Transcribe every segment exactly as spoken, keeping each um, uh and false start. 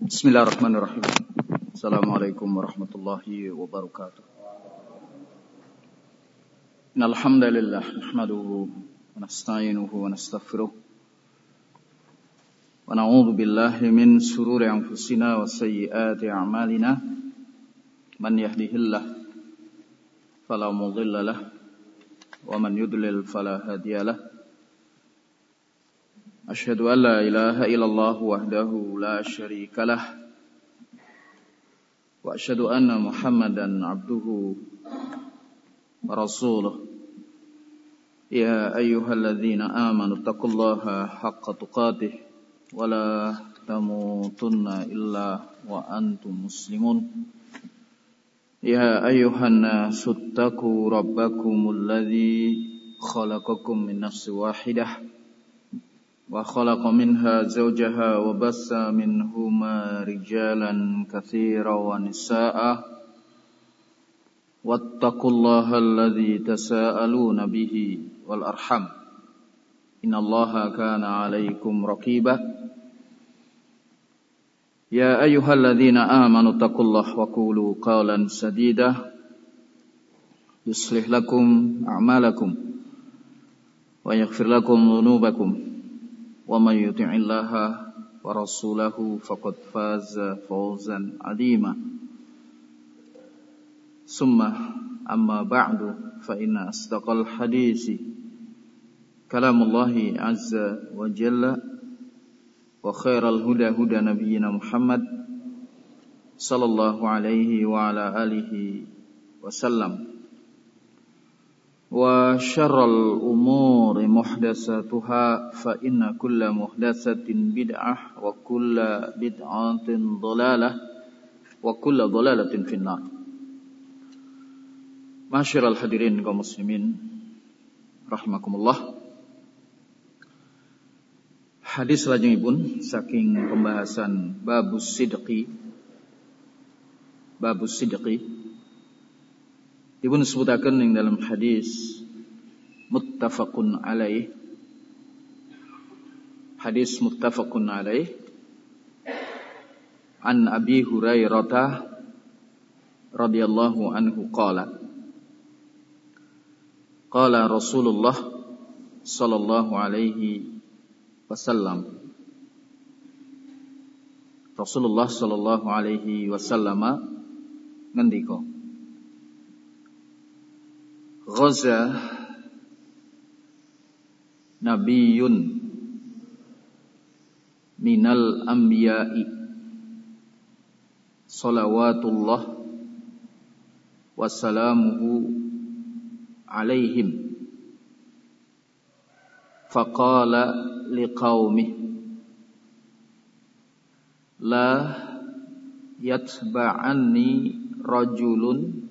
Bismillahirrahmanirrahim. Assalamualaikum warahmatullahi wabarakatuh. Innal hamdalillah nahmaduhu wa nasta'inuhu wa nastaghfiruh wa na'udzu billahi min shururi anfusina wa sayyiati a'malina. Man yahdihillahu fala mudilla lahu wa man yudlil fala hadiya lahu. Asyhadu an la ilaha illallah wahdahu la syarika lah wa asyhadu anna Muhammadan abduhu wa rasuluh. Ya ayyuhalladzina amanu taqullaha haqqa tuqatih wa la tamutunna illa wa antum muslimun. Ya ayyuhan nasu taqu rabbakumul ladzi khalaqakum min nafsin wahidah wa khalaqa minha zawjaha wa bassa minhuma rijalan katsiran wa nisaa'a wattaqullaha alladzi tasaaluna bihi wal arham innallaha kana 'alaikum raqiba. Ya ayyuhalladzina amanu taqullaha wa qulu qawlan sadida yuslih lakum a'malakum wa yaghfir lakum dhunubakum wa man yuti'illaha wa rasulahu faqad faza fawzan 'azima. Summa amma ba'du fa inna asdaqal hadisi kalamullahi azza wa jalla wa khairal huda huda nabiyyina Muhammad sallallahu alaihi wa ala alihi wasallam. Wa syarrul umuri muhdatsatuha fa inna kulla muhdatsatin bid'ah wa kulla bid'atin dhalalah wa kulla dhalalatin finnar. Masyiral hadirin kaum muslimin rahimakumullah. Hadis lajengipun saking pembahasan babus sidqi. Babus sidqi dipun sebutaken ing dalam hadis muttafaqun alaih. Hadis muttafaqun alaih an Abi Hurairah radhiyallahu anhu qala qala Rasulullah sallallahu alaihi wasallam. Rasulullah sallallahu alaihi wasallam ngendika, ghaza nabiyyun minal anbiya'i salawatullah wassalamuhu alaihim faqala liqaumih la yatba'anni rajulun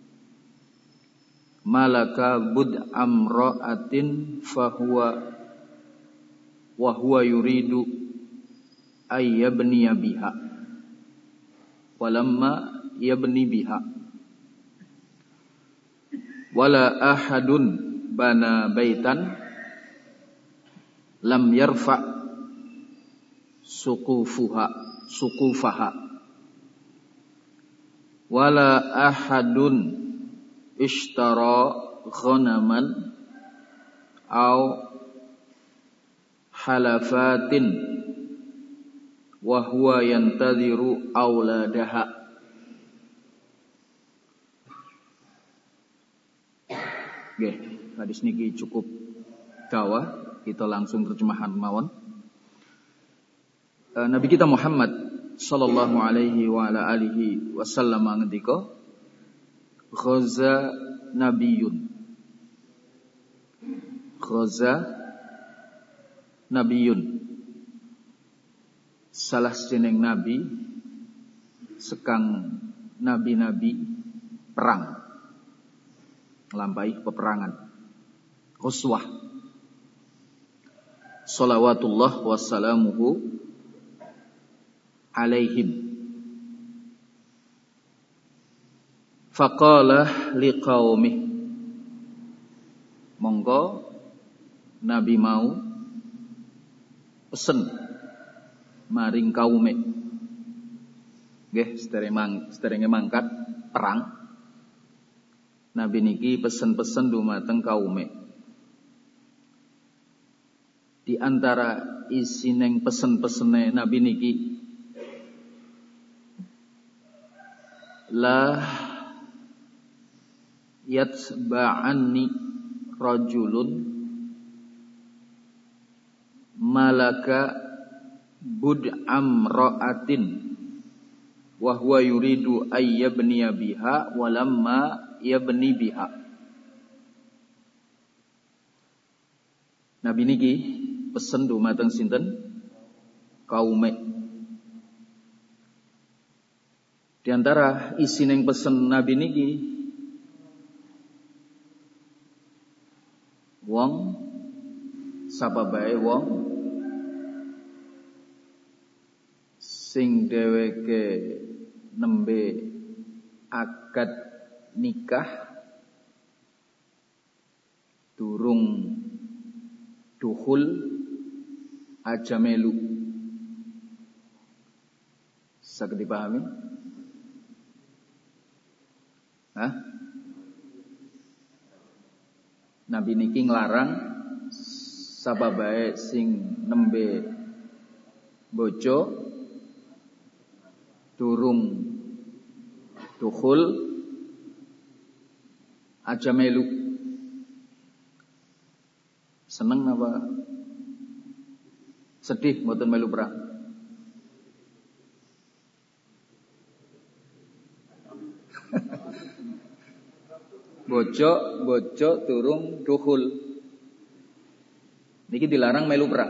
malaka bud'am ra'atin fahuwa wa huwa yuridu ay yabniya biha walamma yabni biha wala ahadun bana baitan lam yarfa suqufuha suqufaha wala ahadun ishtara ghanaman aw halafatin wa huwa yantadhiru auladaha. Nggih, hadis niki cukup dawa, kita langsung terjemahan mawon. E, Nabi kita Muhammad sallallahu alaihi wa ala alihi wasallam ngendika, ghaza nabiyyun. Ghaza nabiyyun. Salah sejeneng nabi sekang nabi-nabi perang, nglampahi peperangan. Ghuswah. Salawatullah wassalamuhu alaihim. Faqala liqaumih. Monggo Nabi mau pesen maring kaume. nggih sederenge mangkat perang Nabi niki pesen-pesen dumateng kaume. Di antara isineng pesen-pesene Nabi niki la yatsba'anni rajulun malaka bud'am ra'atin wa huwa yuridu ayyabniya biha walamma yabni biha. Nabi niki pesen dumateng sinten? Kaume. Di antara isining pesen Nabi niki wong sapa bae wong sing dheweke nembe akad nikah durung dukhul aja melu. Saged dipahami? Hah? Nabi niki nglarang sapa bae sing nembe bojo durung dukhul aja melu. Seneng apa sedih mboten melu perang? Bojo bojo durung dukhul niki dilarang melu perang.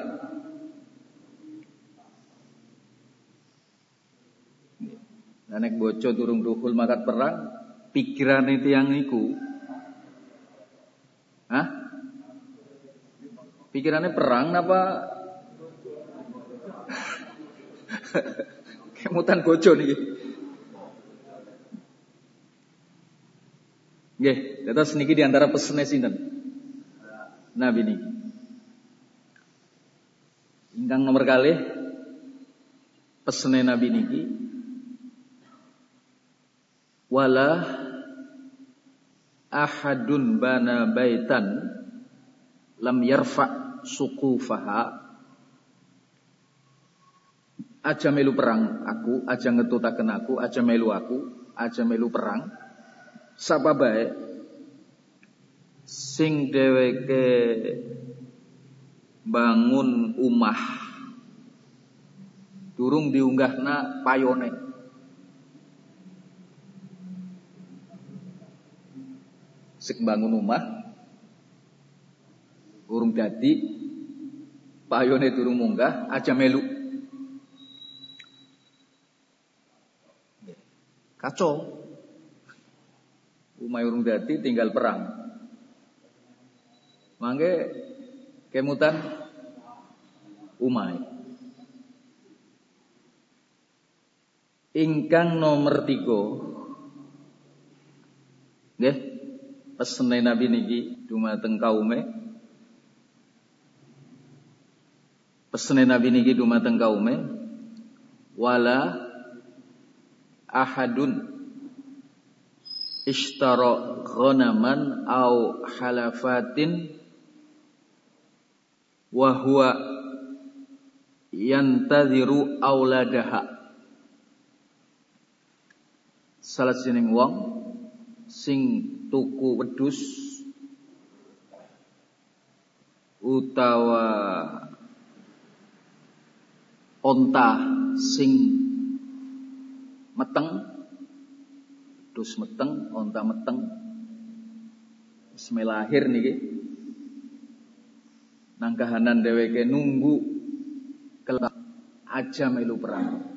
Lah nek bojo durung dukhul makat perang, pikirane tiyang niku hah? Pikirannya perang apa? Kemutan bojo niki. Nggih, terus niki diantara pesene sinten? Nabi niki. Ingkang nomor kalih pesene Nabi niki wala ahadun bana baitan lam yarfa suqufaha. Aja melu perang aku, aja ngetutaken aku, aja melu aku, aja melu perang. Sapa bae sing dheweke bangun umah durung diunggahna payone. Sing bangun omah durung dadi payone durung munggah aja melu. Kacau. Umah urung dadi tinggal perang. Mangke kemutan umah. Ingkang nomor tiga nggih pesene Nabi niki dumateng kaume. Pesene Nabi niki dumateng kaume wala ahadun ishtara ghanaman au halafatin wa huwa yantadhiru auladaha. Salah sining wong sing tuku wedhus utawa onta sing meteng, dus meteng, onta meteng, semai lahir niki, nang kahanan dheweke nunggu kelak aja melu perang.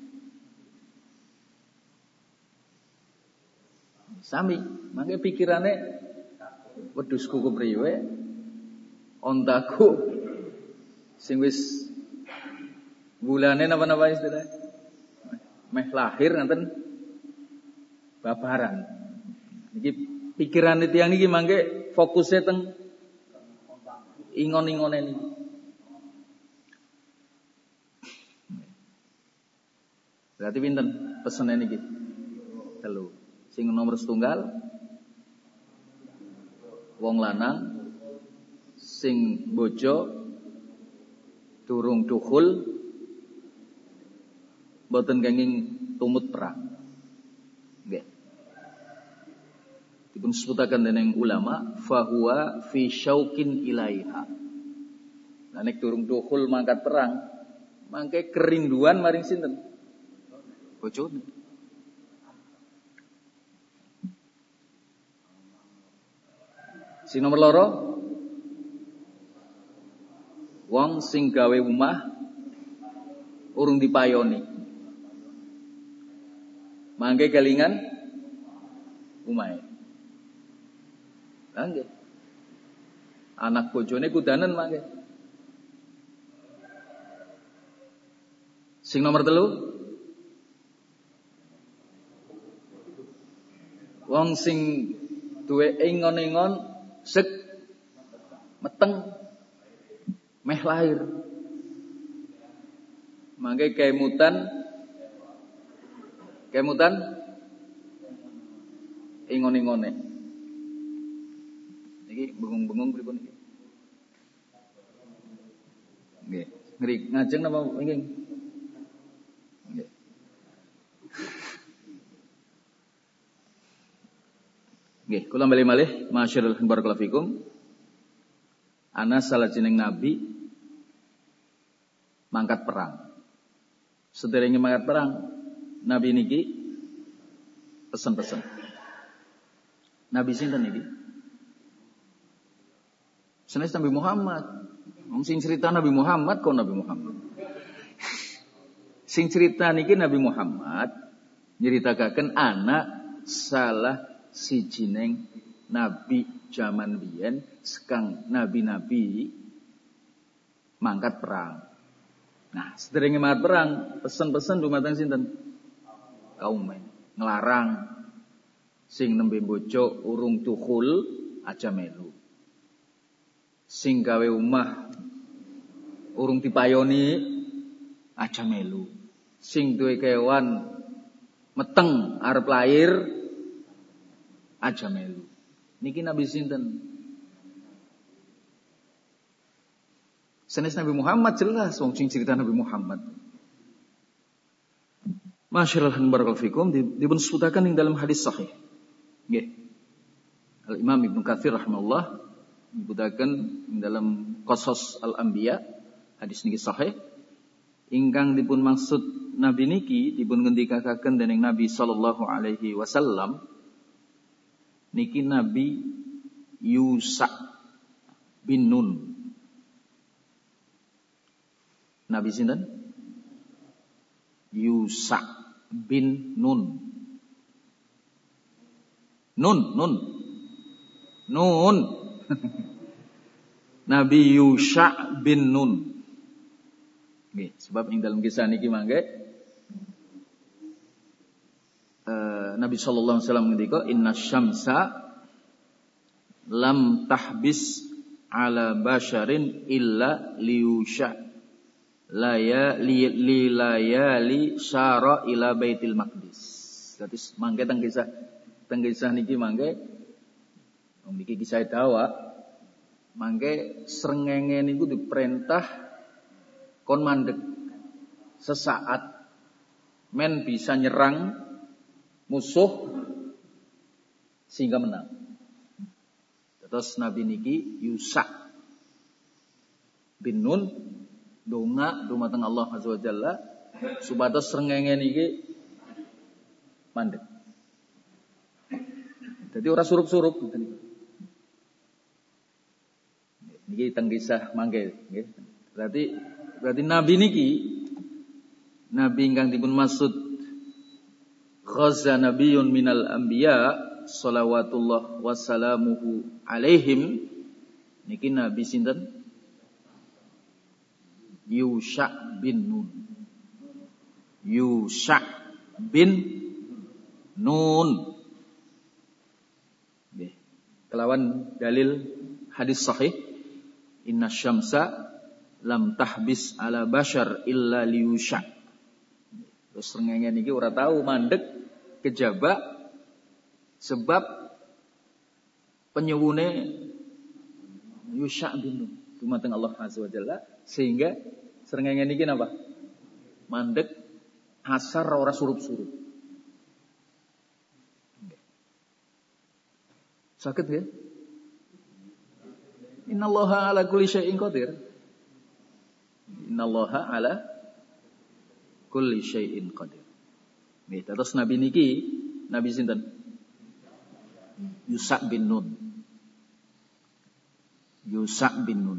Sami, mangke pikirane wedhusku kepriwe, ontaku sing wis bulane napa-napa istilahnya meh lahir nanten babaran. Iki pikirane tiyang niki mangke fokusnya teng ingon-ingone niki. Berarti pinten pesene niki? Telu. Sing nomor setunggal wong lanang sing bojo durung dukhul boten kenging tumut perang. Nggih. Dipun sebutaken dening ulama fahuwa fi syauqin ilaiha. Lah nek durung dukhul mangkat perang, mangke kerinduan maring sinten? Bojone. Sing nomor loro wong sing gawe omah urung dipayoni. Mangke kelingan omahe. Lah nggih. Anak bojone kudanen mangke. Sing nomor telu wong sing duwe ingon-ingon sek meteng meh lahir. Mangke kemutan kemutan ingon-ingone. Niki bengung-bengung pripun iki? Nggih, ngeri ngajeng napa nggih? Nggih. Nggih, kula bali malih masyaallah barakallahu fikum. Ana salajenging nabi mangkat perang. Sederenge mangkat perang, nabi niki pesen-pesen. Nabi sinten niki? Sanes Nabi Muhammad. Wong sing cerita Nabi Muhammad kok Nabi Muhammad. Sing cerita niki Nabi Muhammad nyeritakaken anak salah sijining nabi jaman biyen sekang nabi-nabi mangkat perang. Nah, sederenge mangkat perang, pesen-pesen dumateng sinten? Kaume. Nglarang sing nembe bojo urung dukhul aja melu. Sing gawe omah urung dipayoni aja melu. Sing duwe kewan meteng arep lair aja melu. Niki Nabi sinten? Sanes Nabi Muhammad jelas wong sing cerita Nabi Muhammad. Masyaallah barakallahu fikum dipun sebutaken ing dalam hadis sahih. Nggih. Al Imam Ibnu Katsir rahimahullah nyebutaken ing dalam Qasas Al-Anbiya hadis niki sahih ingkang dipun maksud nabi niki dipun ngendikaken dening Nabi sallallahu alaihi wasallam niki Nabi Yusa bin Nun. Nabi sinten? Yusa bin Nun. Nun, Nun. Nun. Nabi Yusha bin Nun. Nggih, sebab ing dalam kisah niki mangke uh, Nabi sallallahu alaihi wasallam ngendika inna syamsa lam tahbis ala basharin illa liyusha laya li, li layali syara ila baitil maqdis. Dadi mangke teng kisah teng kisah niki mangke niki kisah dawa mangke srengenge niku diperintah kon mandek sesaat men bisa nyerang musuh sehingga menang. Terus Nabi niki Yusa bin Nun donga dumateng Allah Azza wa Jalla supados srengenge niki mandek. Jadi ora surup-surup ngoten niku. Niki teng kisah mangke nggih. Berarti berarti Nabi niki Nabi ingkang dipun maksud khaza nabiyyun minal anbiya shalawatullah wassalamuhu alaihim niki Nabi sinten? Yusha bin Nun. Yusha bin Nun. Nggih. Kelawan dalil hadis sahih inna syamsa lam tahbis ala bashar illa liyusha. Terus srengenge niki ora tahu mandek kejaba sebab penyuwune Yusha bin Nun dumateng Allah Azza wa Jalla sehingga srengenge niki napa? Mandek hasar ora surup-surup. Sakit ya? Innallaha ala kulli syai'in qadir. Innallaha ala kulli syai'in qadir. Nggih, terus nabi niki nabi sinten? Yusha bin Nun. Yusha bin Nun.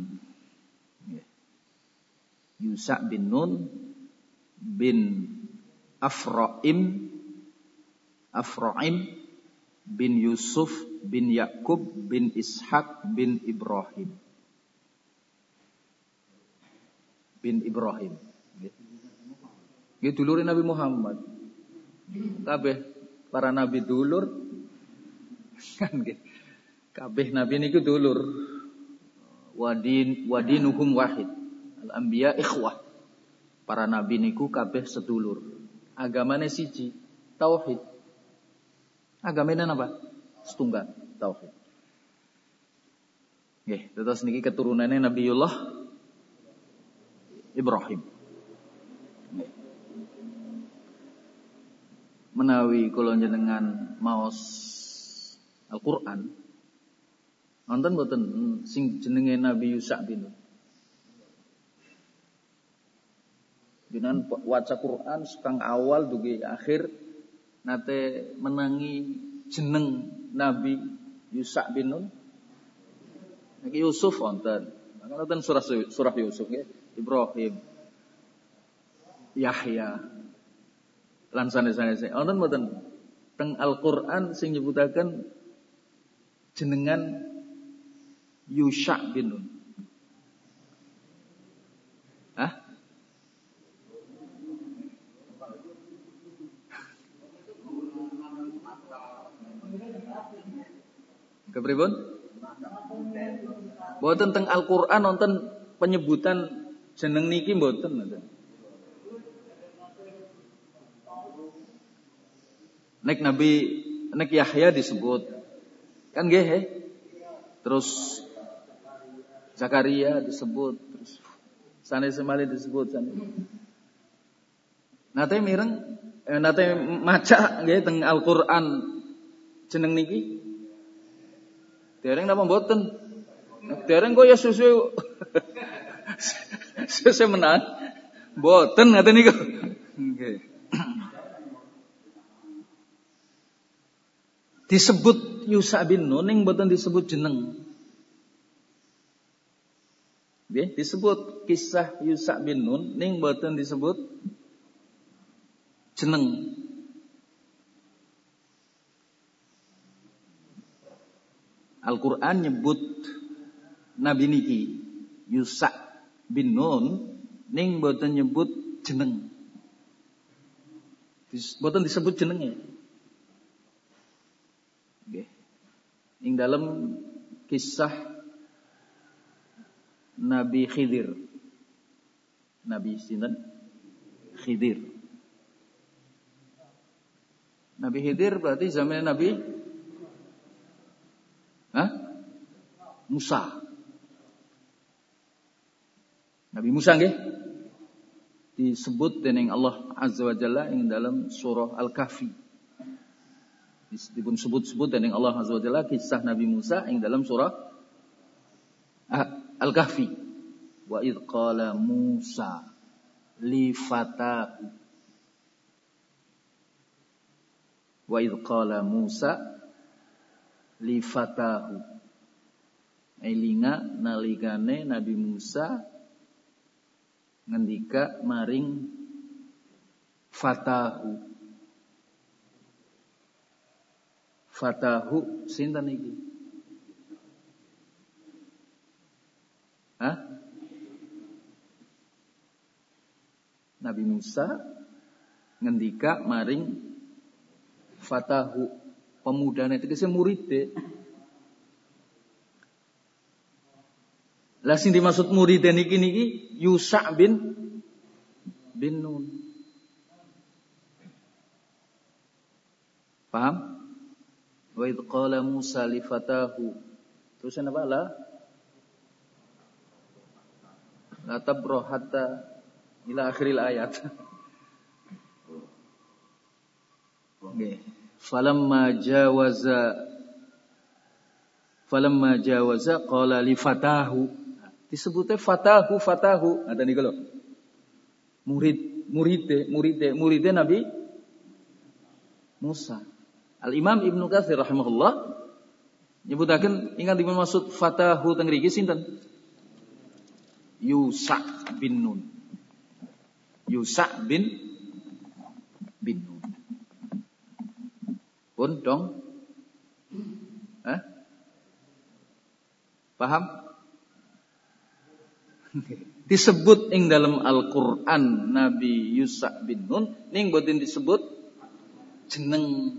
Yusha bin Nun bin Afra'im Afra'im bin Yusuf bin Yakub bin Ishaq bin Ibrahim bin Ibrahim. Nggih dulure Nabi Muhammad. Kabeh para nabi dulur kan nggih. Kabeh nabi niku dulur. Wadin wadinuhum wahid. Al-anbiya ikhwah. Para nabi niku kabeh sedulur. Agamane siji, tauhid. Agamane apa? Setunggal, tauhid. Nggih, terus niki keturunannya Nabiullah Ibrahim. Nggih. Menawi kula njenengan maos Al-Qur'an wonten mboten sing jenenge Nabi Yusha bin Nun. Jenengan waca Quran sekang awal dugi akhir nate menangi jeneng Nabi Yusha bin Nun. Niki Yusuf wonten. Wonten surah surah Yusuf nggih, Ibrahim, Yahya, lan sanes-sanes. Wonten mboten teng Al-Qur'an sing nyebutaken jenengan Yusha bin Nun. Hah? Kepripun? Mboten teng Al-Qur'an wonten penyebutan jeneng niki mboten mboten. Nek Nabi nek Yahya disebut. Kan nggih he? Terus Zakaria disebut, terus sanes semali disebut sanes. Nate mireng eh, nate maca nggih teng Al-Qur'an jeneng niki. Dereng napa mboten? Dereng kok ya susu susu menan. Mboten ngaten niku. Nggih. Disebut Yusha bin Nun ning mboten disebut jeneng. Nggih, disebut kisah Yusha bin Nun ning mboten disebut jeneng. Al-Qur'an nyebut nabi niki Yusha bin Nun ning mboten nyebut jeneng. Mboten disebut jenenge. Nggih. Ing dalam kisah Nabi Khidir. Nabi sinten? Khidir. Nabi Khidir berarti zaman Nabi Hah? Musa. Nabi Musa nggih disebut dening Allah Azza wa Jalla ing dalam surah Al-Kahfi. Dipun sebut-sebut dening Allah Azza wa Jalla kisah Nabi Musa ing dalam surah Al-Kahfi. Wa idz qala Musa li fatahu. Wa idz qala Musa li fatahu. Elinga nalikane Nabi Musa ngendika maring fatahu. Fatahu sinten iki? Hah? Nabi Musa ngendika maring fatahu, pemudane tegese muride. Lah sing dimaksud muride niki niki Yusha bin bin Nun. Paham? Wa idh qala Musa li fatahu. Terus apa la? La tabrah hatta ila akhiril ayat. Nggih. Falamma jawaza Falamma jawaza qala li fatahu. Disebutnya fatahu fatahu. Ada niku lho. Murid muride muride muride Nabi Musa. Al-Imam Ibnu Katsir rahimahullah nyebutaken ingat dipun maksud fatahu teng mriki sinten? Yusa bin Nun. Yusa bin bin Nun. Pun dong? Hah? Paham? Disebut ing dalam Al-Qur'an Nabi Yusa bin Nun ning boten disebut jeneng.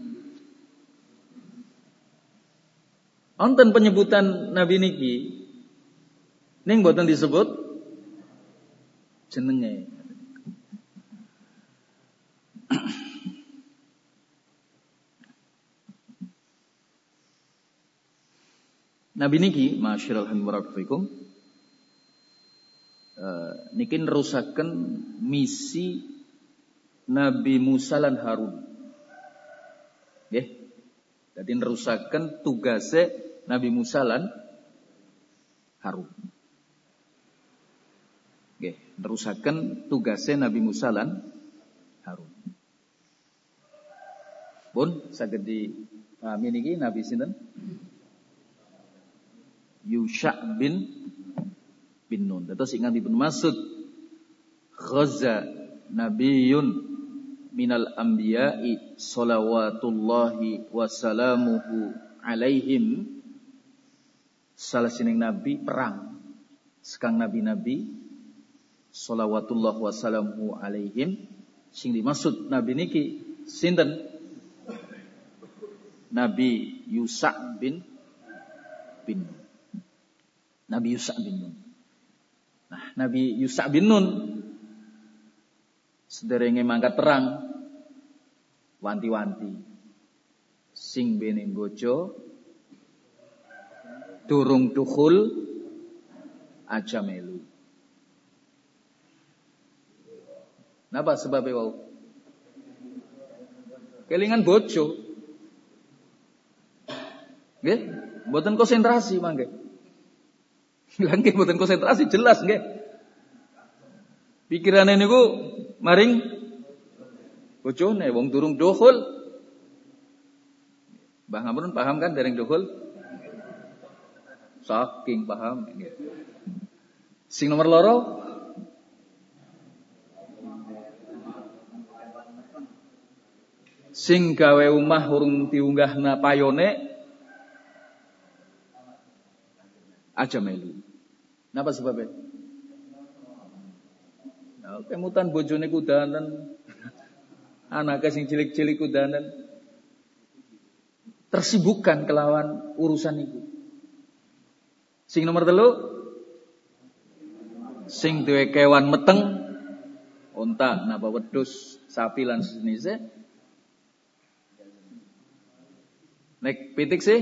Wonten penyebutan Nabi niki ning boten disebut jenenge. Nabi niki masyiral hamdulillah uh, niki nerusaken misi Nabi Musa lan Harun. Nggih. Dadi nerusaken tugase Nabi Musa lan Harun. Nggih, nerusaken tugase Nabi Musa lan Harun. Pun saged dipahami niki Nabi sinten? Yusha bin bin Nun. Terus ingat dipun maksud ghaza nabiyyun minal anbiya'i shalawatullahi wasalamuhu alaihim. Salah sining nabi perang sekang nabi-nabi shalawatullah wasalamuhu alaihim. Sing dimaksud nabi niki sinten? Nabi Yusa bin bin Nun. Nabi Yusa bin Nun. Nah, Nabi Yusa bin Nun sederenge mangkat perang wanti-wanti sing bene bojo durung dukhul aja melu. Napa sebabnya wau? Kelingan bojo. Nggih, mboten konsentrasi mangke. Lha nggih mboten konsentrasi jelas nggih. Pikirane niku maring bojone wong durung dukhul. Mbah ngampun paham kan dereng dukhul? Saking paham nggih. Sing nomor loro sing gawe omah urung diunggahna payone aja melu. Napa sebabnya? Nah, kemutan bojone kudanan, anake sing cilik-cilik kudanan, tersibukkan kelawan urusan itu. Sing nomor telu, sing duwe kewan meteng, unta, napa wedhus, sapi lan sejenise. Nek pitik sih,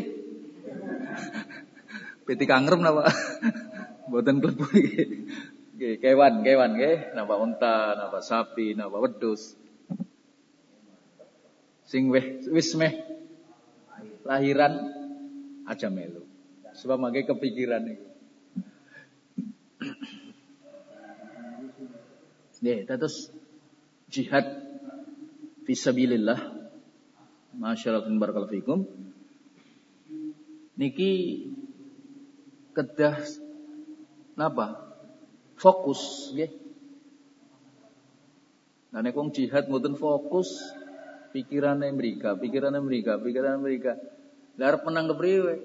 pitik angrem napa? Mboten klebu iki. Nggih, kewan, kewan nggih, napa unta, napa sapi, napa wedhus. Sing wis wis meh lahiran aja melu. Sebab mangke kepikiran iki. Nggih, terus jihad fisabilillah. Masyaallah barakallahu fikum. Niki kedah napa? Fokus nggih. Nah nek wong jihad mboten fokus, pikirane mrika, pikirane mrika, pikirane mrika. Lah arep menang kepriwe?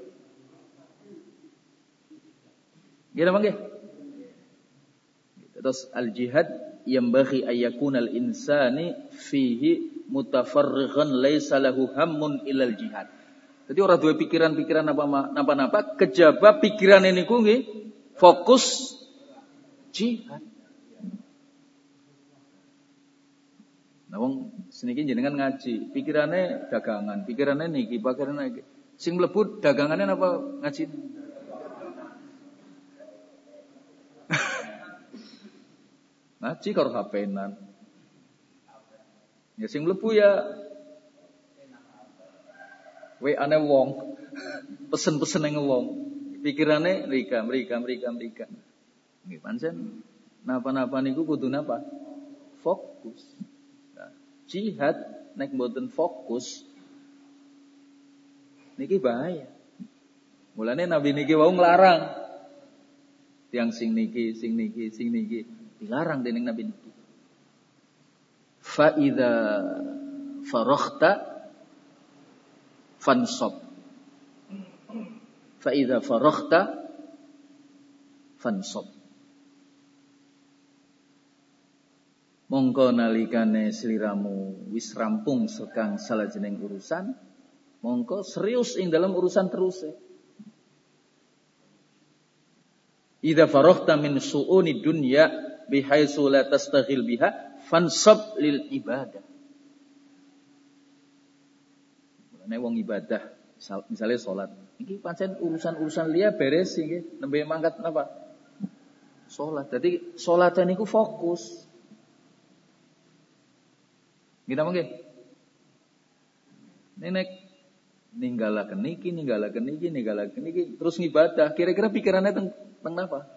Nggih napa nggih? Terus al-jihad yambaghi ayyakunal insani fihi mutafarrighan laisa lahu hammun ilal jihad. Jadi ora duwe pikiran-pikiran napa-napa, kejaba pikirane niku nggih fokus jihad. Nah wong Seniki jenengan ngaji, pikirannya dagangan, pikirannya niki, pikirannya niki. Sing mlebu dagangannya apa ngaji? Ngaji karo H P-nan. Ya sing mlebu ya W A-ne wong. Pesen-pesen yang wong. Pikirannya mereka, mereka, mereka, mereka. Nggih pancen napa-napa niku kudu napa? Fokus. Jihad nek mboten fokus niki bahaya. Mulane Nabi niki wau nglarang. Tiang sing niki, sing niki, sing niki dilarang dening Nabi niki. Fa idza faraghta fansab. Fa idza faraghta fansab. Mongko nalikane sliramu wis rampung sekang salajenging urusan, mongko serius ing dalam urusan terus. Idza faraghta min su'uni dunya bihaitsu la tastaghil biha fansab lil ibadah. Nek wong ibadah, misalnya salat, iki pancen urusan-urusan liya beres iki, nembe mangkat napa? Salat. Dadi salate niku fokus. Kita mungkin nenek ninggalaken niki, ninggalaken niki, ninggalaken niki, terus ngibadah. Kira-kira pikirannya teng teng apa?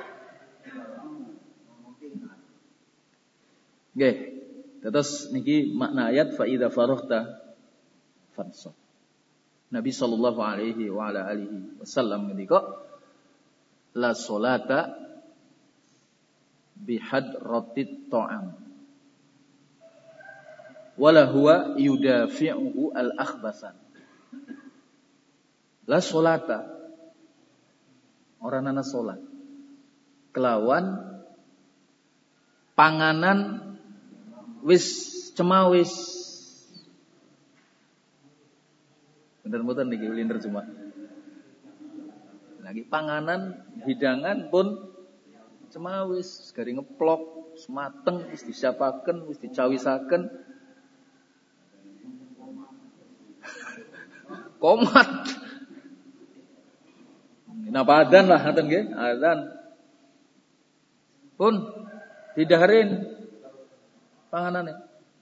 Nggih. Terus niki makna ayat fa idza faraghta fansab. Nabi sallallahu alaihi wa ala alihi wasallam ngendika la salata bihadratit ta'am. Wala huwa yudafi'uhu al-akhbasan. La sholata. Orang nana sholat. Kelawan panganan wis cemawis. Bener-bener niki ulin terjemah. Lagi panganan hidangan pun cemawis, gari ngeplok, semateng, wis disiapaken, wis dicawisaken. Komat. Napa adzan lah ngaten nggih, adzan. Pun didaharin panganane.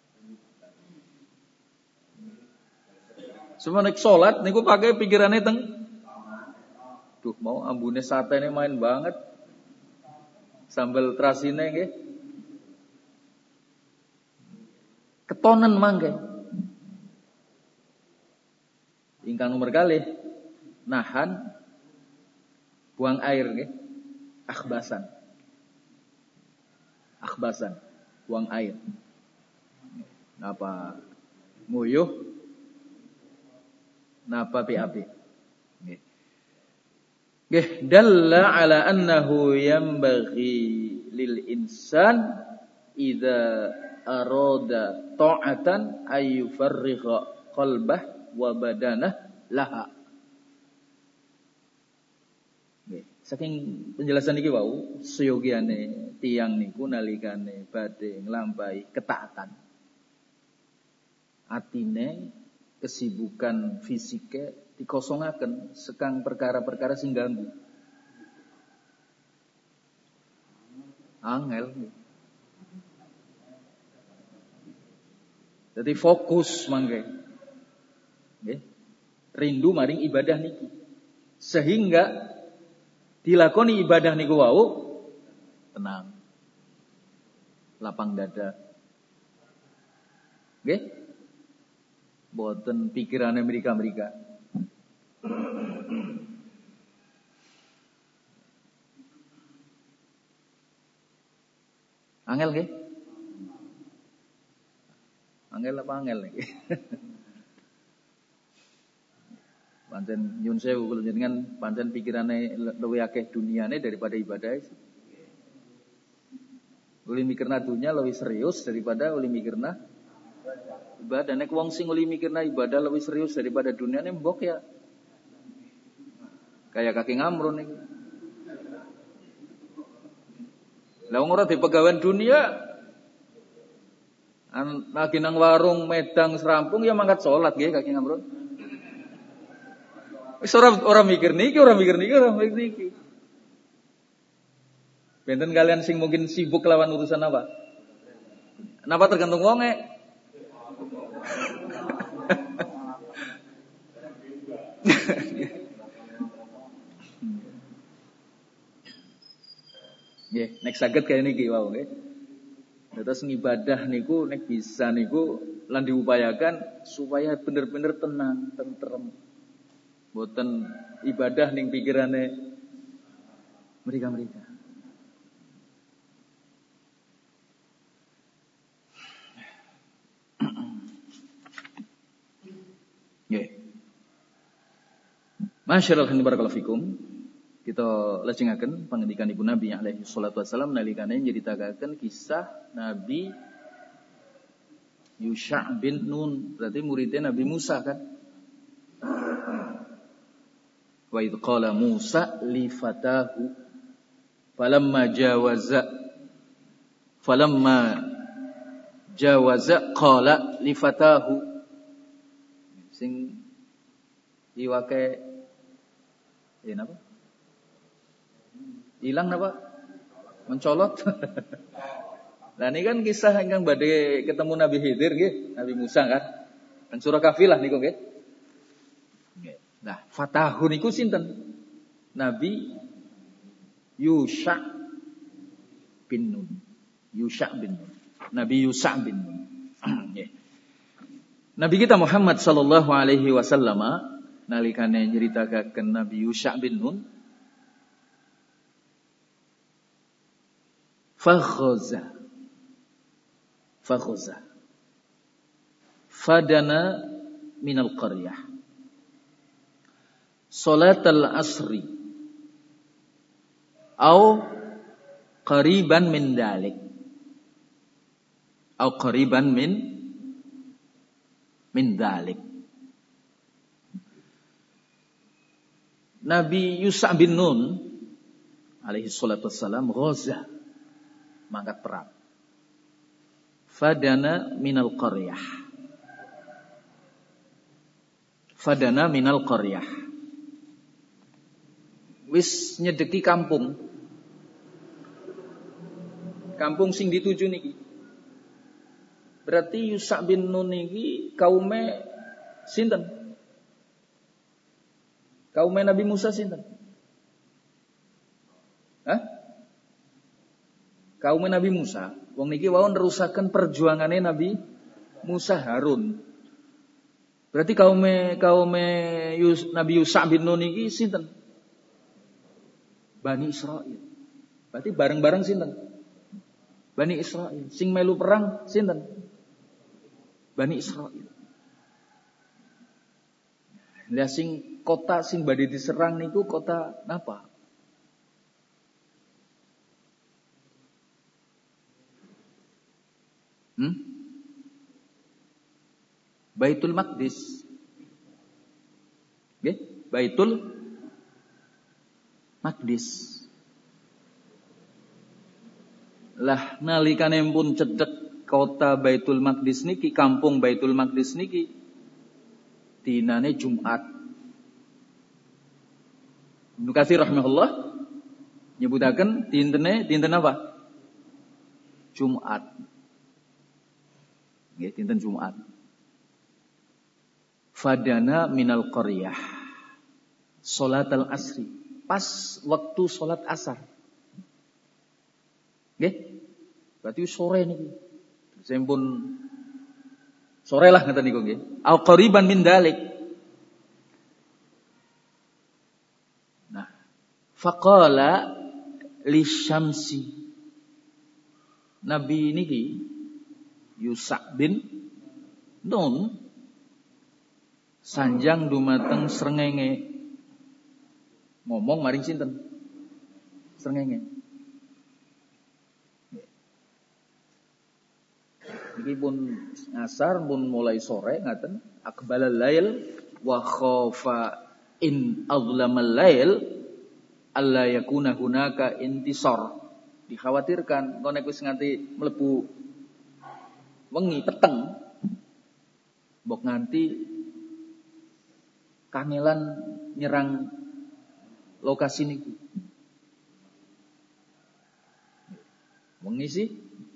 Semua nek salat niku pakai pikirane teng duh mau ambune satene main banget. Sambal terasine nggih. Ketonen mangke. Ingkang nomor kalih nahan buang air nggih. Akhbasan. Akhbasan, buang air. Napa nguyuh? Napa P A P? Nggih. Nggih, dalla ala annahu yanbaghi lil insan idza arada ta'atan ayyufarrigha qalbah wa badanah laha. Nggih, saking penjelasan iki wau seyogiane tiyang niku nalikane badhe nglampahi ketaatan. Atine kesibukan fisike dikosongaken sekang perkara-perkara sing ganggu. Angel. Jadi fokus mangke. Nggih. Rindu maring ibadah niki. Sehingga dilakoni ibadah niku wau tenang. Lapang dada. Nggih. Boten pikirane mereka-mereka. Angel nggih? Angel apa angel niki? Pancen nyun sewu kula jenengan pancen pikirane luwih akeh duniane daripada ibadah. Uli mikirna dunya lebih serius daripada uli mikirna ibadah. Nek wong sing uli mikirna ibadah lebih serius daripada duniane mbok ya. Kayak kaki ngamrun iki. Lah wong ora di pegawaian dunia lagi nang warung Medang serampung ya mangkat salat nggih Kaki Ngamrun. Wis ora ora mikir niki, ora mikir niki, ora mikir niki. Benten kalian sing mungkin sibuk lawan urusan apa? Napa tergantung wonge. Nggih, nek saged kaya niki wau nggih. Terus ngibadah niku nek bisa niku lan diupayakan supaya bener-bener tenang, tentrem. Mboten ibadah ning pikirane mereka-mereka. Nggih. Masyaallah barakallahu fikum. Kita lajengaken pangendikan Ibu Nabi alaihi salatu wasallam nalikane nyeritakaken kisah Nabi Yusha' bin Nun, berarti muridnya Nabi Musa kan? Wa idh qala Musa li fatahu falamma jawaza falamma jawaza qala li fatahu sing iwake ya napa? Hilang napa? Mencolot. Lah ini kan kisah ingkang badhe ketemu Nabi Khidir nggih, Nabi Musa kan. Nang surah Kafilah niku nggih. Nggih. Nah, fatahu niku sinten? Nabi Yusha' bin Nun. Yusha' bin Nun. Nabi Yusha' bin Nun. Nggih. Nabi kita Muhammad sallallahu alaihi wasallam nalikane nyeritakaken Nabi Yusha' bin Nun fakhaza fakhaza fadana minal qaryah salatal asri au qariban min dalik au qariban min min dalik. Nabi Yusha' bin Nun alaihi salatu wassalam ghaza, mangkat perang. Fadana minal qaryah. Fadana minal qaryah. Wis nyedeki kampung. Kampung sing dituju niki. Berarti Yusha' bin Nun niki kaume sinten? Kaume Nabi Musa sinten? Hah? Kaum Nabi Musa, wong niki wau nerusaken perjuangane Nabi Musa Harun. Berarti kaume kaume Yus, Nabi Yusha' bin Nun niki sinten? Bani Israil. Berarti bareng-bareng sinten? Bani Israil. Sing melu perang sinten? Bani Israil. Lah sing kota sing badhe diserang niku kota napa? Hmm? Baitul Maqdis. Nggih, Baitul Maqdis. Lah nalikane pun cedhek kota Baitul Maqdis niki, kampung Baitul Maqdis niki dinane Jumat. Ibnu Katsir rahimahullah nyebutaken dintene dinten apa? Jumat. Nggih, dinten Jumat. Fadana minal qaryah. Salatal asri. Pas waktu salat asar. Nggih. Berarti sore niki. Sempun sore lah ngeten niku nggih. Au qariban min dalik. Nah, faqala lisyamsi. Nabi niki Yusha' bin Nun sanjang dumateng srengenge. Ngomong maring sinten? Srengenge. Iki pun ngasar pun mulai sore ngaten, aqbalal lail wa khafa in adlamal lail alla yakuna hunaka intisar. Dikhawatirkan engko nek wis nganti mlebu wengi peteng mbok nganti kangelan nyerang lokasi niku. Wengi sih.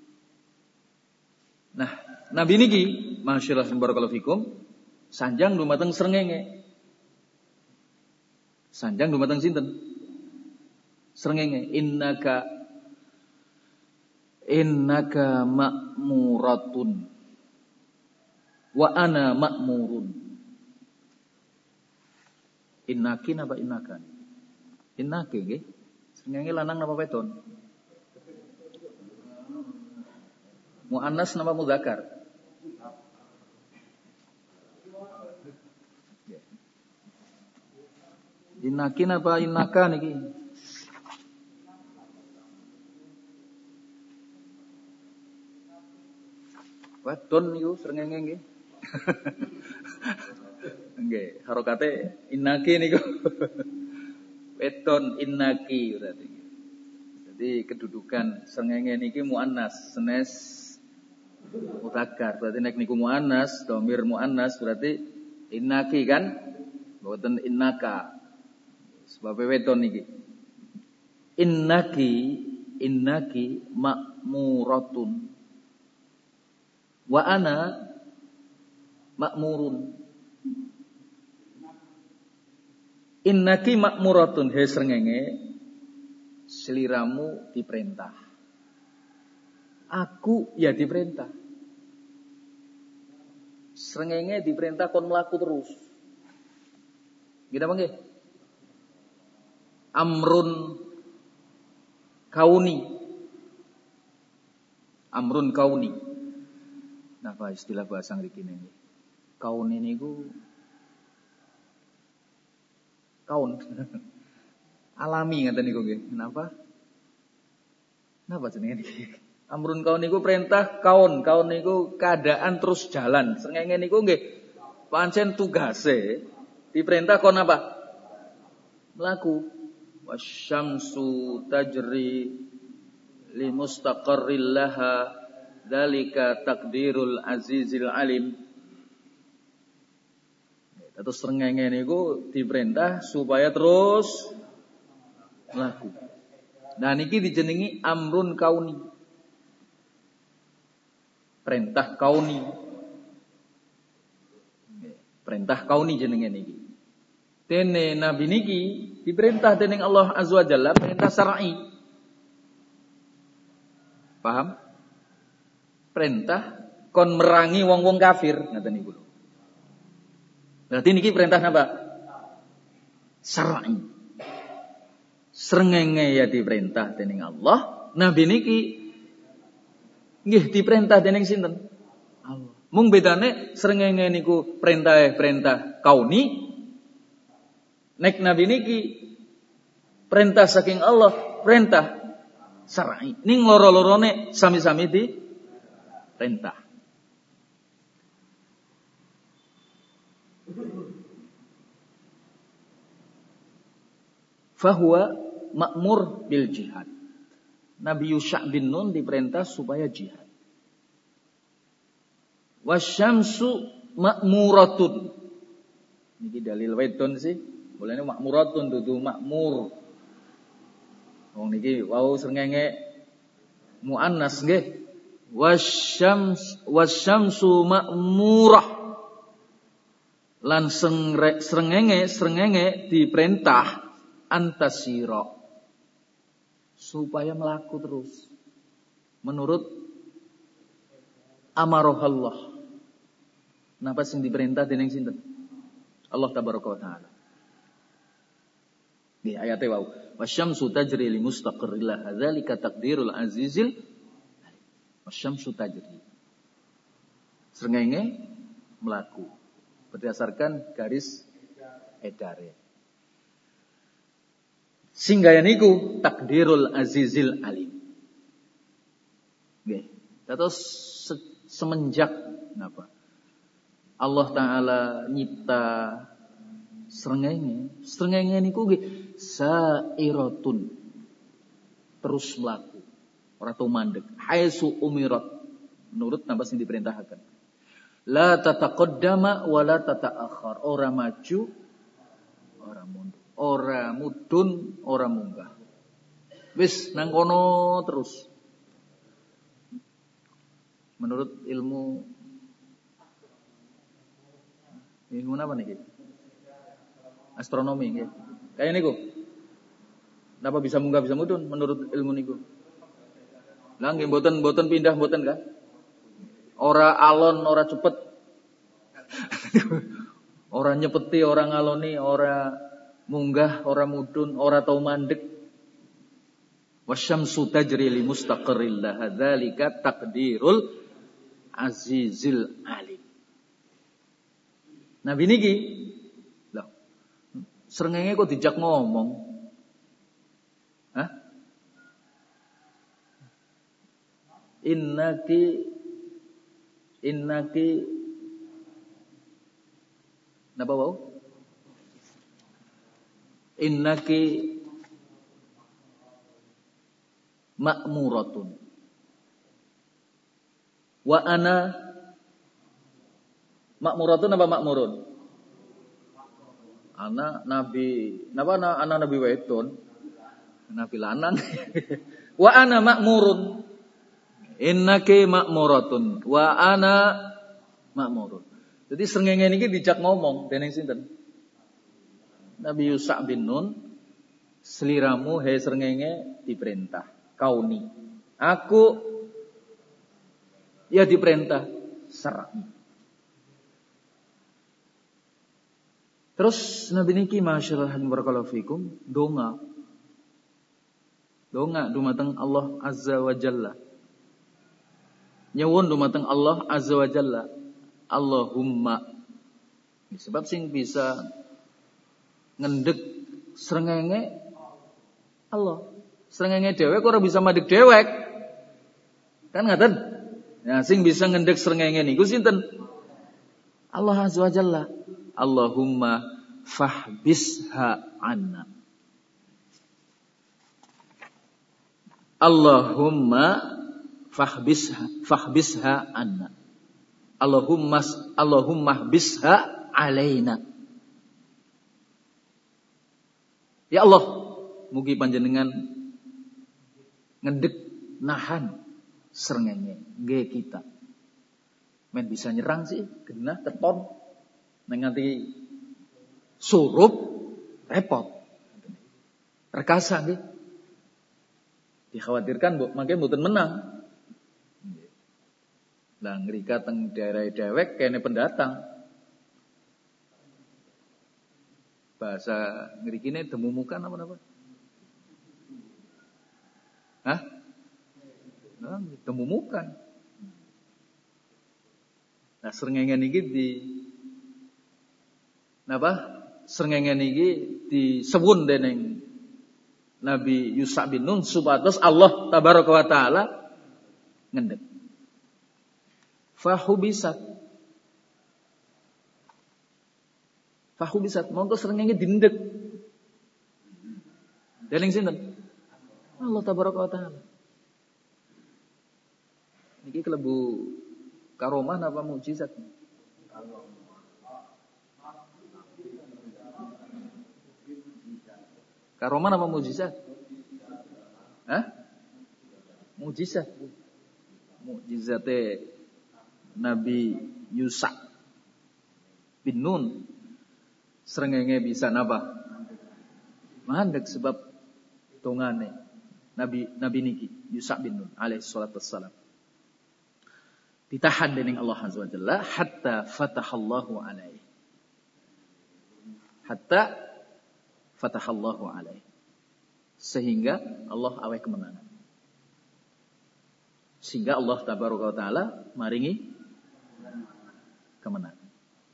Nah, Nabi niki masyaallah barakallahu fikum sanjang dumateng srengenge. Sanjang dumateng sinten? Srengenge. Innaka innaka ma'muratun wa ana ma'murun. Innaki napa innakan? Innaki nggih. Srengenge lanang napa wedon? Muannas napa mudzakkar? Innaki napa innaka niki? Wadon niku srengenge nggih. Nggih, harokate innaki niku. Wedon innaki berarti. Jadi kedudukan srengenge niki muannas, senes mudzakkar. Berarti nek niku muannas, dhamir muannas berarti innaki kan? Mboten innaka. Sebab wedon niki. Innaki innaki ma'muratun wa ana ma'murun. Innaki ma'muratun he srengenge seliramu diperintah. Aku ya diperintah. Srengenge diperintah kon mlaku terus. Nggih napa nggih? Amrun kauni. Amrun kauni. Napa istilah bahasa ngriki niki? Kauni niku kaun. Alami ngaten niku nggih. Napa? Napa jenenge niki? Amrun kaun niku perintah kaun. Kaun niku keadaan terus jalan. Srengenge niku nggih pancen tugase diperintah kon apa? Mlaku. Wasyamsu tajri li mustaqarril laha dzalika takdirul azizil alim. Terus srengenge niku diperintah supaya terus mlaku. Nah niki dijenengi amrun kauni. Perintah kauni. Perintah kauni jenenge niki. Dene nabi niki diperintah dening Allah Azza wa Jalla perintah syar'i. Paham? Perintah kon merangi wong-wong kafir ngaten niku. Berarti niki perintah napa? Syar'i. Srengenge ya diperintah dening Allah, nabi niki nggih diperintah dening sinten? Allah. Mung bedane srengenge niku perintah perintah kauni. Nek nabi niki perintah saking Allah, perintah syar'i. Ning loro-lorone sami-sami di perintah. Fahuwa ma'mur bil jihad. Nabi Yusha' bin Nun diperintah supaya jihad. Wasyamsu ma'muratun. Niki dalil wedon sih. Bolehnya ma'muratun dudu ma'mur. Wong niki wau srengenge muannas nggih. Wasyams wasyamsu ma'murah. Lan srengenge srengenge diperintah antasira supaya melaku terus menurut amarohallah. Napa sing diperintah dening sinten? Allah tabaraka wa taala. Di ayat wau wasyamsu tajri li mustaqarril laha dzalika taqdirul azizil wasyamsu tajri. Srengenge melaku berdasarkan garis edare. Singgaya niku takdirul azizil alim. Nggih. Terus semenjak napa? Allah taala nyipta srengenge, srengenge niku nggih sairatun. Terus mlaku, ora tau mandeg. Haitsu umirat. nurut napa sing diperintahkan. La tataqaddama wa la tata'akhkhar. Ora maju, ora mundur. Ora mudun, ora munggah. Wis nang kono terus. Menurut ilmu ilmu apa nih? Astronomi nggih. Kayak niku. Napa bisa munggah bisa mudun menurut ilmu niku? Lah nggih mboten mboten pindah mboten kan? Ora alon, ora cepet. Ora nyepeti, ora ngaloni, ora munggah, ora mudun, ora tau mandek. Wasyamsu tajri li mustaqarril laha dzalika taqdirul azizil alim. Nabi niki lho. Srengenge kok dijak ngomong. Hah? Innaki Innaki napa wau? Innaki ma'muratun. Wa ana ma'muratun apa ma'murun? Ana nabi, napa ana, ana nabi wedon? Nabi lanang. Wa ana ma'murun. Innaki ma'muratun wa ana ma'murun. Jadi srengenge niki dijak ngomong dening sinten? Nabi Yusa' bin Nun, seliramu he srengenge diperintah kauni. Aku ya diperintah serang. Terus Nabi niki masyaallah barakallahu fikum donga. Donga dumateng Allah Azza wa Jalla. Nyuwun dumateng Allah Azza wa Jalla. Allahumma. Sebab sing bisa ngendeg srengenge Allah. Srengenge dhewek ora bisa madheg dhewek. Kan ngaten? Nah, sing bisa ngendeg srengenge niku sinten? Allah Azza wa Jalla. Allahumma fahbisha anna. Allahumma fahbisha fahbisha anna. Allahumma Allahumma bisha alaina. Ya Allah, mugi panjenengan ngedek nahan srengenge nggih kita. Men bisa nyerang sih, genah keton nang nganti surup repot. Rekasa nggih. Dikhawatirkan mbok mangke mboten menang. Lah ngrika teng daerah dewek kene pendatang. Bahasa ngrikine demumukan apa napa? Hah? Nah, demumukan. Nah, srengenge niki di napa? Srengenge niki disewun dening Nabi Yusa' bin Nun supados Allah tabaraka wa taala ngendeg. Fahubisat. Fahubisat. Monggo srengenge dindeg. Dening sinten? Allah tabaraka wa taala. Niki kelebu karomah napa mukjizat? Karomah napa mukjizat? Hah? Mukjizat. Mukjizate Nabi Yusa' bin Nun srengenge bisa napa? Mandeg sebab tongane Nabi Nabi niki Yusa' bin Nun alaihi salatu wassalam. Ditahan dening Allah Azza wa Jalla hatta fatahallahu alaihi. Hatta fatahallahu alaihi. Sehingga Allah aweh kemenangan. Sehingga Allah tabaraka wa taala maringi kemenangan.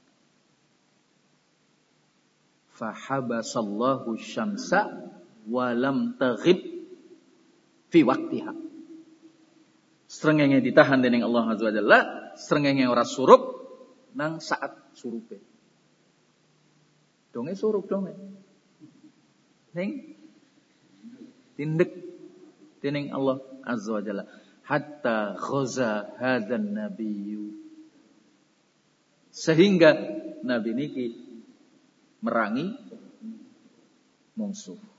Fahabasallahu syamsa wa lam taghib fi waqtiha. Srengenge ditahan dening Allah Azza wa Jalla, srengenge ora surup nang saat surupe. Donge surup donge. Ning tindek dening Allah Azza wa Jalla. hatta ghaza hadzan nabiyyu. Sehingga nabi niki merangi mungsuh.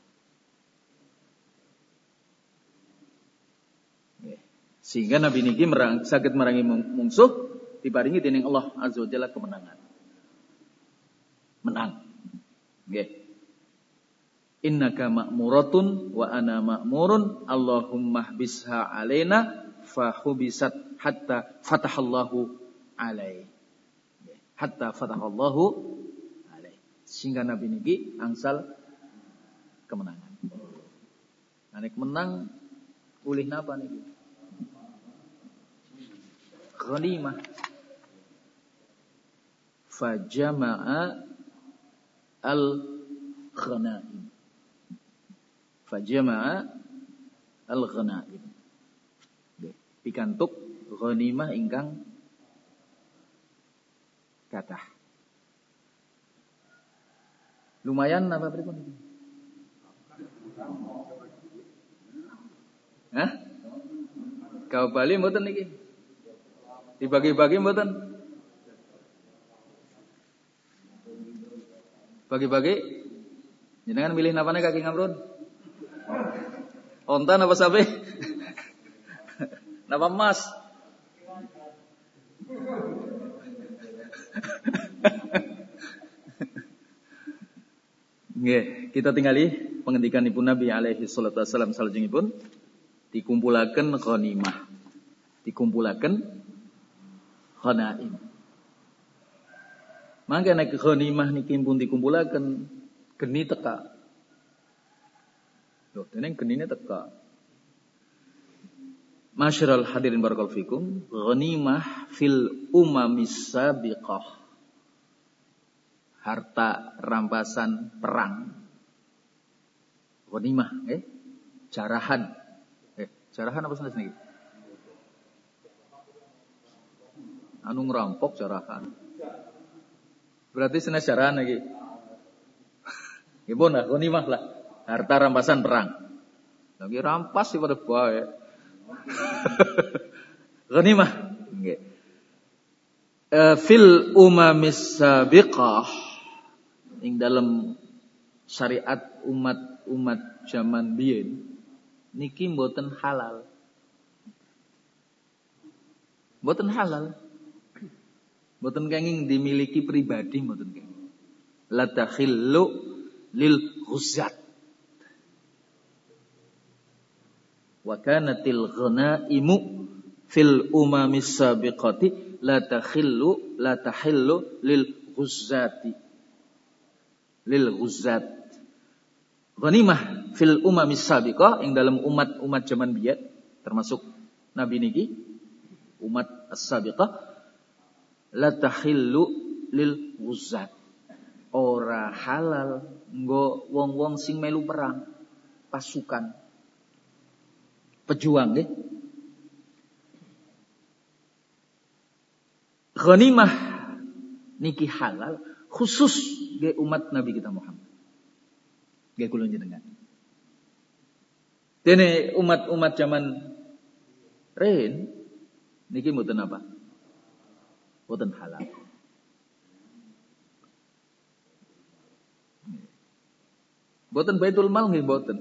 Sehingga nabi niki merang, saged merangi mungsuh diparingi dening Allah Azza wa Jalla kemenangan. Menang. Nggih. Innaka ma'muratun wa ana ma'murun Allahumma hbisha alaina fahubisat hatta fatahallahu alaihi. Hatta fatahallahu alaihi. Sehingga nabi niki angsal kemenangan. Nek menang ulih napa niki? Ghanimah. Fajama'a al-ghanaim. Fajama'a al-ghanaim. Pikantuk ghanimah ingkang kathah. Lumayan apa pripun iki? Hah? Kau bali mboten niki? Dibagi-bagi mboten? Bagi-bagi? Jenengan milih napane Kaki Ngamrun? Onta napa sapi? Napa emas? Nggih, kita tingali pengendikanipun Nabi alaihi salatu wasallam salajengipun dikumpulaken ghanimah. Dikumpulaken ghanaim. Mangke nek ghanimah niki pun dikumpulaken geni teka. Lho, dene genine teka. Masyiral hadirin barakallahu fikum, ghanimah fil umamis sabiqah. Harta rampasan perang. Ghanimah, eh? Jarahan. Eh, jarahan apa sanes niki? Anu ngerampok jarahan. Berarti senes jarahan lagi. Ibu nah, ghanimah lah. Harta rampasan perang. Lagi rampas sih pada bae. Ghanimah. Nggih. Uh, fil umamis sabiqah. Ing dalam syariat umat-umat zaman biyen niki mboten halal. Mboten halal. Mboten kenging dimiliki pribadi mboten kenging. La takhillu lil ghuzat. Wa kanatil ghanaimu fil umamis sabiqati la takhillu la tahillu lil ghuzati. Lil ghuzat. Ghanimah fil umamis sabiqah ing dalam umat-umat zaman biyen termasuk nabi niki umat as-sabiqah la tahillu lil ghuzat. Ora halal nggo wong-wong sing melu perang, pasukan, pejuang nggih. Ghanimah niki halal khusus ge umat Nabi kita Muhammad. Ge kula jenengan. Dene umat-umat zaman riyin niki mboten apa? Mboten halal. Mboten Baitul Mal nggih mboten.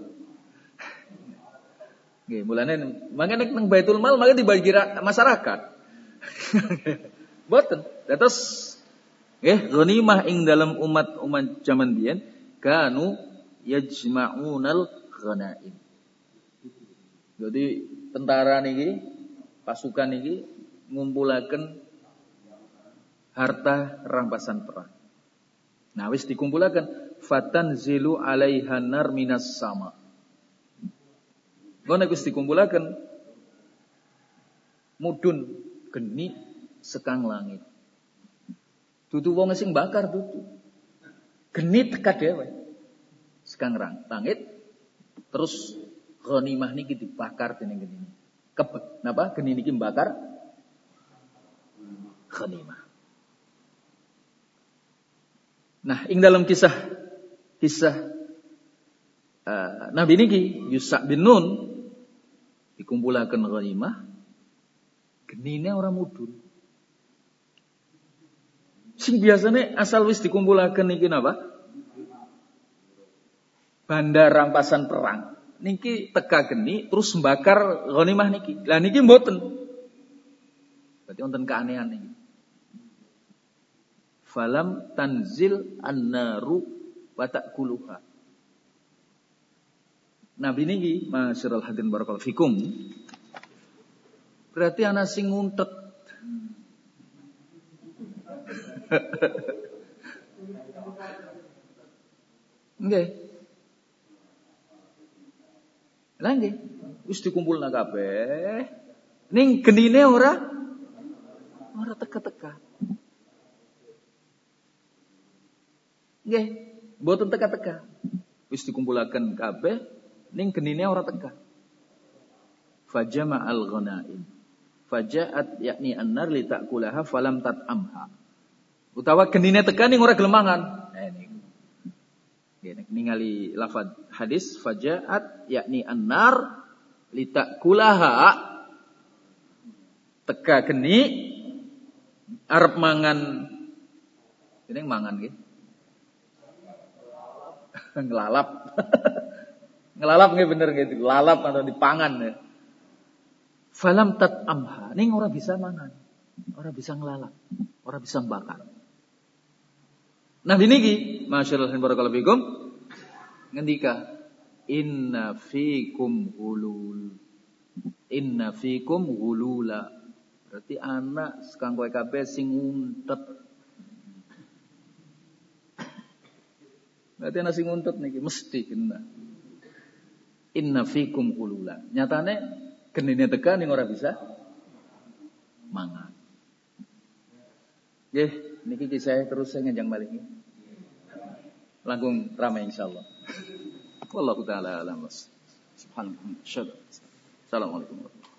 Nggih, mulane mangke nek nang Baitul Mal mangke dibagi masyarakat. Mboten. Dados nggih ghanimah ing dalam umat-umat zaman biyen kanu yajma'unal ghanaim. Jadi tentara niki, pasukan niki ngumpulaken harta rampasan perang. Nah wis dikumpulaken fatanzilu alaiha nar minas sama. Ngono wis dikumpulaken mudun geni sekang langit. Dudu wong sing bakar dudu. Geni teka dhewe. Sekang rang langit terus ghanimah niki dibakar dening geni. Kebek napa geni niki mbakar ghanimah. Nah, ing dalam kisah kisah uh, Nabi niki Yusa bin Nun dikumpulaken ghanimah Genine ora mudhun. Sing biasane asal wis dikumpulaken niki napa? Banda rampasan perang. Niki teka geni terus mbakar ghanimah niki. Lah niki mboten. Berarti wonten keanehan niki. Falam tanzil an-naru wa ta'kuluha. Nabi niki masyarul hadirin barakallahu fikum. Berarti ana sing nguntet. Nggih. Lah nggih, wis dikumpulna kabeh. Ning genine ora ora teka-teka. Nggih, mboten teka-teka. Wis dikumpulaken kabeh ning genine ora teka. Fajama'al ghanaim. Faja'at yakni an-nar li ta'kulaha falam tat'amha. Utawa genine teka ning ora gelem mangan. Eh niku. Nggih ningali lafaz hadis faja'at yakni an-nar li ta'kulaha. Teka geni arep mangan. Ini mangan nggih. Ngelalap. Ngelalap nggih bener nggih, lalap atau dipangan ya. Falam tat'amha, ning ora bisa mangan. Ora bisa ngelalap, ora bisa mbakar. Nah niki, masyaallah barakallahu fikum, ngendika inna fikum ghulul. Inna fikum ghulula. Berarti anak sekang kowe kabeh sing nguntet. Berarti ana sing nguntet niki mesti kena. Inna fikum ghulula. Nyatane genine teka ning ora bisa mangan. Nggih, niki kisah terus saya ngenjang balik iki. Langkung ramai insyaallah. Wallahu taala alam. Subhanallah. Assalamualaikum warahmatullahi wabarakatuh.